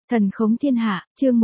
Thần khống thiên hạ, chương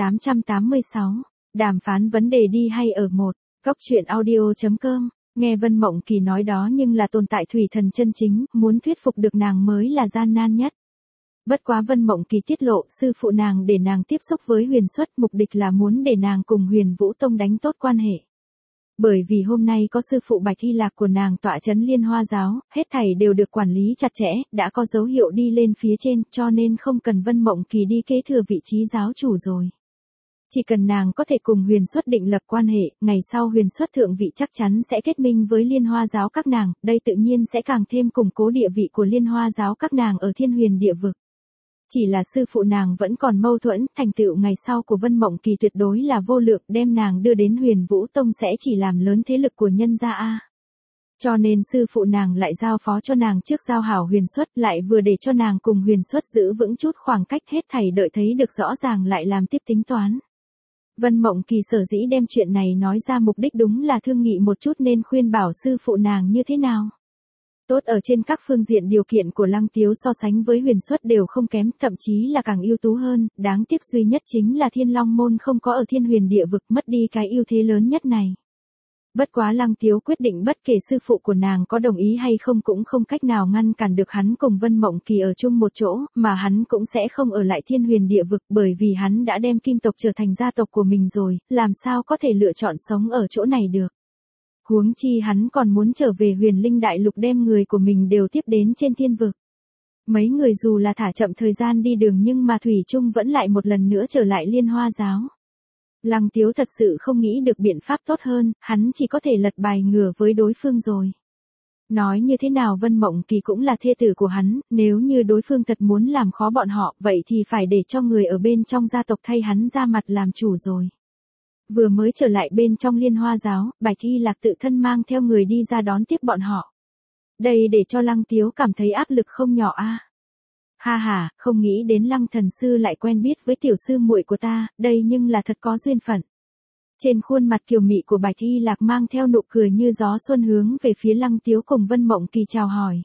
1886, đàm phán vấn đề đi hay ở một, góc truyện audio.com, nghe Vân Mộng Kỳ nói đó nhưng là tồn tại thủy thần chân chính, muốn thuyết phục được nàng mới là gian nan nhất. Bất quá Vân Mộng Kỳ tiết lộ sư phụ nàng để nàng tiếp xúc với Huyền Xuất, mục đích là muốn để nàng cùng Huyền Vũ Tông đánh tốt quan hệ. Bởi vì hôm nay có sư phụ Bạch Hy Lạc của nàng tọa chấn Liên Hoa giáo, hết thảy đều được quản lý chặt chẽ, đã có dấu hiệu đi lên phía trên, cho nên không cần Vân Mộng Kỳ đi kế thừa vị trí giáo chủ rồi. Chỉ cần nàng có thể cùng Huyền Xuất định lập quan hệ, ngày sau Huyền Xuất thượng vị chắc chắn sẽ kết minh với Liên Hoa giáo các nàng, đây tự nhiên sẽ càng thêm củng cố địa vị của Liên Hoa giáo các nàng ở Thiên Huyền địa vực. Chỉ là sư phụ nàng vẫn còn mâu thuẫn, thành tựu ngày sau của Vân Mộng Kỳ tuyệt đối là vô lượng, đem nàng đưa đến Huyền Vũ Tông sẽ chỉ làm lớn thế lực của nhân gia a. Cho nên sư phụ nàng lại giao phó cho nàng trước giao hảo Huyền Xuất, lại vừa để cho nàng cùng Huyền Xuất giữ vững chút khoảng cách, hết thảy đợi thấy được rõ ràng lại làm tiếp tính toán. Vân Mộng Kỳ sở dĩ đem chuyện này nói ra mục đích đúng là thương nghị một chút nên khuyên bảo sư phụ nàng như thế nào. Tốt ở trên các phương diện điều kiện của Lăng Tiếu so sánh với Huyền Xuất đều không kém, thậm chí là càng ưu tú hơn, đáng tiếc duy nhất chính là Thiên Long môn không có ở Thiên Huyền địa vực, mất đi cái ưu thế lớn nhất này. Bất quá Lăng Tiếu quyết định bất kể sư phụ của nàng có đồng ý hay không cũng không cách nào ngăn cản được hắn cùng Vân Mộng Kỳ ở chung một chỗ, mà hắn cũng sẽ không ở lại Thiên Huyền địa vực bởi vì hắn đã đem Kim tộc trở thành gia tộc của mình rồi, làm sao có thể lựa chọn sống ở chỗ này được. Huống chi hắn còn muốn trở về Huyền Linh Đại Lục đem người của mình đều tiếp đến trên thiên vực. Mấy người dù là thả chậm thời gian đi đường nhưng mà thủy chung vẫn lại một lần nữa trở lại Liên Hoa giáo. Lăng Tiếu thật sự không nghĩ được biện pháp tốt hơn, hắn chỉ có thể lật bài ngửa với đối phương rồi. Nói như thế nào Vân Mộng Kỳ cũng là thê tử của hắn, nếu như đối phương thật muốn làm khó bọn họ, vậy thì phải để cho người ở bên trong gia tộc thay hắn ra mặt làm chủ rồi. Vừa mới trở lại bên trong Liên Hoa giáo, Bạch Hy Lạc tự thân mang theo người đi ra đón tiếp bọn họ. Đây để cho Lăng Tiếu cảm thấy áp lực không nhỏ a. Ha ha, không nghĩ đến Lăng thần sư lại quen biết với tiểu sư muội của ta, đây nhưng là thật có duyên phận. Trên khuôn mặt kiều mị của Bạch Hy Lạc mang theo nụ cười như gió xuân hướng về phía Lăng Tiếu cùng Vân Mộng Kỳ chào hỏi.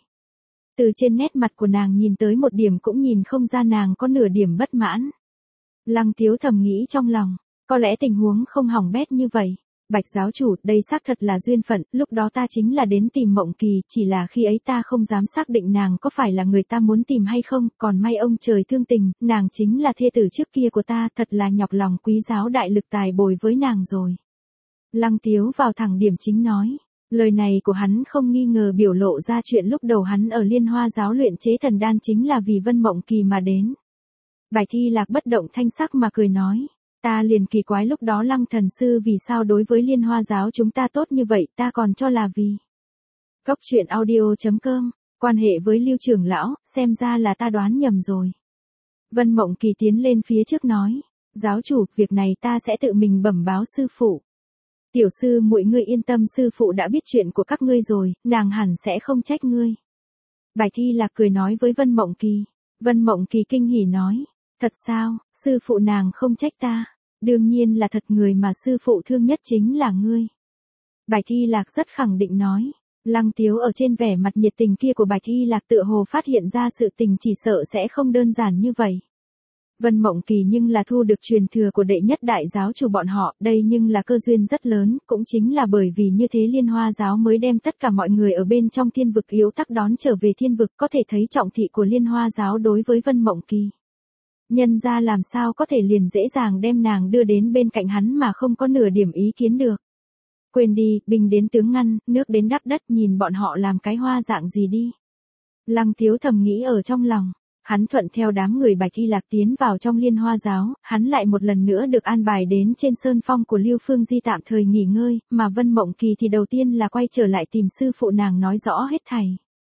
Từ trên nét mặt của nàng nhìn tới một điểm cũng nhìn không ra nàng có nửa điểm bất mãn. Lăng Tiếu thầm nghĩ trong lòng, có lẽ tình huống không hỏng bét như vậy. Bạch giáo chủ, đây xác thật là duyên phận, lúc đó ta chính là đến tìm Mộng Kỳ, chỉ là khi ấy ta không dám xác định nàng có phải là người ta muốn tìm hay không, còn may ông trời thương tình, nàng chính là thê tử trước kia của ta, thật là nhọc lòng quý giáo đại lực tài bồi với nàng rồi. Lăng Tiếu vào thẳng điểm chính nói, lời này của hắn không nghi ngờ biểu lộ ra chuyện lúc đầu hắn ở Liên Hoa giáo luyện chế thần đan chính là vì Vân Mộng Kỳ mà đến. Bạch Hy Lạc bất động thanh sắc mà cười nói. Ta liền kỳ quái lúc đó Lăng thần sư vì sao đối với Liên Hoa giáo chúng ta tốt như vậy, ta còn cho là vì. Góc truyện audio.com, quan hệ với Lưu trưởng lão, xem ra là ta đoán nhầm rồi. Vân Mộng Kỳ tiến lên phía trước nói, giáo chủ, việc này ta sẽ tự mình bẩm báo sư phụ. Tiểu sư muội ngươi yên tâm, sư phụ đã biết chuyện của các ngươi rồi, nàng hẳn sẽ không trách ngươi. Bạch Hy Lạc cười nói với Vân Mộng Kỳ. Vân Mộng Kỳ kinh hỉ nói. Thật sao, sư phụ nàng không trách ta, đương nhiên là thật, người mà sư phụ thương nhất chính là ngươi. Bạch Hy Lạc rất khẳng định nói, Lăng Tiếu ở trên vẻ mặt nhiệt tình kia của Bạch Hy Lạc tựa hồ phát hiện ra sự tình chỉ sợ sẽ không đơn giản như vậy. Vân Mộng Kỳ nhưng là thu được truyền thừa của đệ nhất đại giáo chủ bọn họ, đây nhưng là cơ duyên rất lớn, cũng chính là bởi vì như thế Liên Hoa giáo mới đem tất cả mọi người ở bên trong thiên vực yếu tắc đón trở về thiên vực, có thể thấy trọng thị của Liên Hoa giáo đối với Vân Mộng Kỳ. Nhân ra làm sao có thể liền dễ dàng đem nàng đưa đến bên cạnh hắn mà không có nửa điểm ý kiến được. Quên đi, binh đến tướng ngăn, nước đến đắp đất, nhìn bọn họ làm cái hoa dạng gì đi. Lăng Tiếu thầm nghĩ ở trong lòng, hắn thuận theo đám người Bạch Hy Lạc tiến vào trong Liên Hoa giáo, hắn lại một lần nữa được an bài đến trên sơn phong của Lưu Phương Di tạm thời nghỉ ngơi, mà Vân Mộng Kỳ thì đầu tiên là quay trở lại tìm sư phụ nàng nói rõ hết thảy.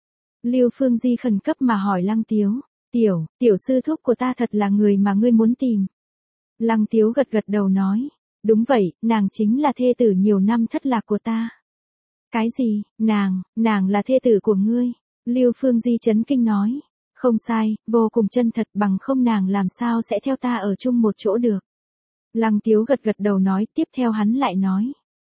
Lưu Phương Di khẩn cấp mà hỏi Lăng Tiếu. Tiểu sư thúc của ta thật là người mà ngươi muốn tìm. Lăng Tiếu gật gật đầu nói, đúng vậy, nàng chính là thê tử nhiều năm thất lạc của ta. Cái gì, nàng là thê tử của ngươi? Lưu Phương Di chấn kinh nói, không sai, vô cùng chân thật, bằng không nàng làm sao sẽ theo ta ở chung một chỗ được. Lăng Tiếu gật gật đầu nói, tiếp theo hắn lại nói.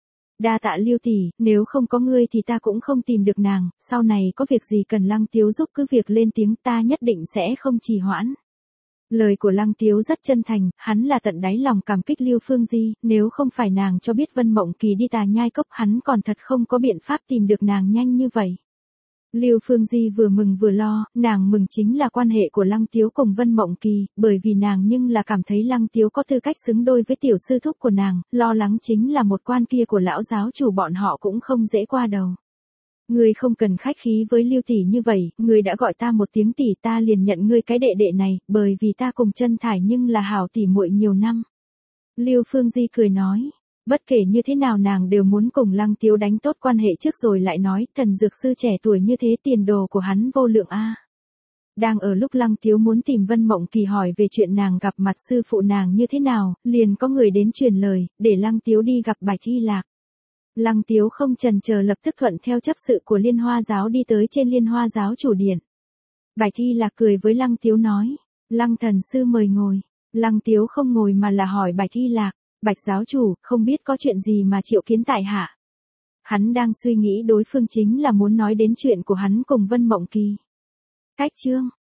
Đa tạ Lưu tỷ, nếu không có ngươi thì ta cũng không tìm được nàng, sau này có việc gì cần Lăng Tiếu giúp cứ việc lên tiếng, ta nhất định sẽ không trì hoãn. Lời của Lăng Tiếu rất chân thành, hắn là tận đáy lòng cảm kích Lưu Phương Di, nếu không phải nàng cho biết Vân Mộng Kỳ đi Tà Nhai Cốc hắn còn thật không có biện pháp tìm được nàng nhanh như vậy. Lưu Phương Di vừa mừng vừa lo, nàng mừng chính là quan hệ của Lăng Tiếu cùng Vân Mộng Kỳ, bởi vì nàng nhưng là cảm thấy Lăng Tiếu có tư cách xứng đôi với tiểu sư thúc của nàng, lo lắng chính là một quan kia của lão giáo chủ bọn họ cũng không dễ qua đầu. Ngươi không cần khách khí với Lưu tỷ như vậy, ngươi đã gọi ta một tiếng tỷ ta liền nhận ngươi cái đệ đệ này, bởi vì ta cùng Chân Thải nhưng là hảo tỷ muội nhiều năm. Lưu Phương Di cười nói. Bất kể như thế nào nàng đều muốn cùng Lăng Tiếu đánh tốt quan hệ trước rồi lại nói, thần dược sư trẻ tuổi như thế tiền đồ của hắn vô lượng a. Đang ở lúc Lăng Tiếu muốn tìm Vân Mộng Kỳ hỏi về chuyện nàng gặp mặt sư phụ nàng như thế nào, liền có người đến truyền lời, để Lăng Tiếu đi gặp Bạch Thi Lạc. Lăng Tiếu không chần chờ lập tức thuận theo chấp sự của Liên Hoa giáo đi tới trên Liên Hoa giáo chủ điện. Bạch Thi Lạc cười với Lăng Tiếu nói, Lăng thần sư mời ngồi. Lăng Tiếu không ngồi mà là hỏi Bạch Thi Lạc. Bạch giáo chủ, không biết có chuyện gì mà triệu kiến tại hạ. Hắn đang suy nghĩ đối phương chính là muốn nói đến chuyện của hắn cùng Vân Mộng Kỳ. Cách chương.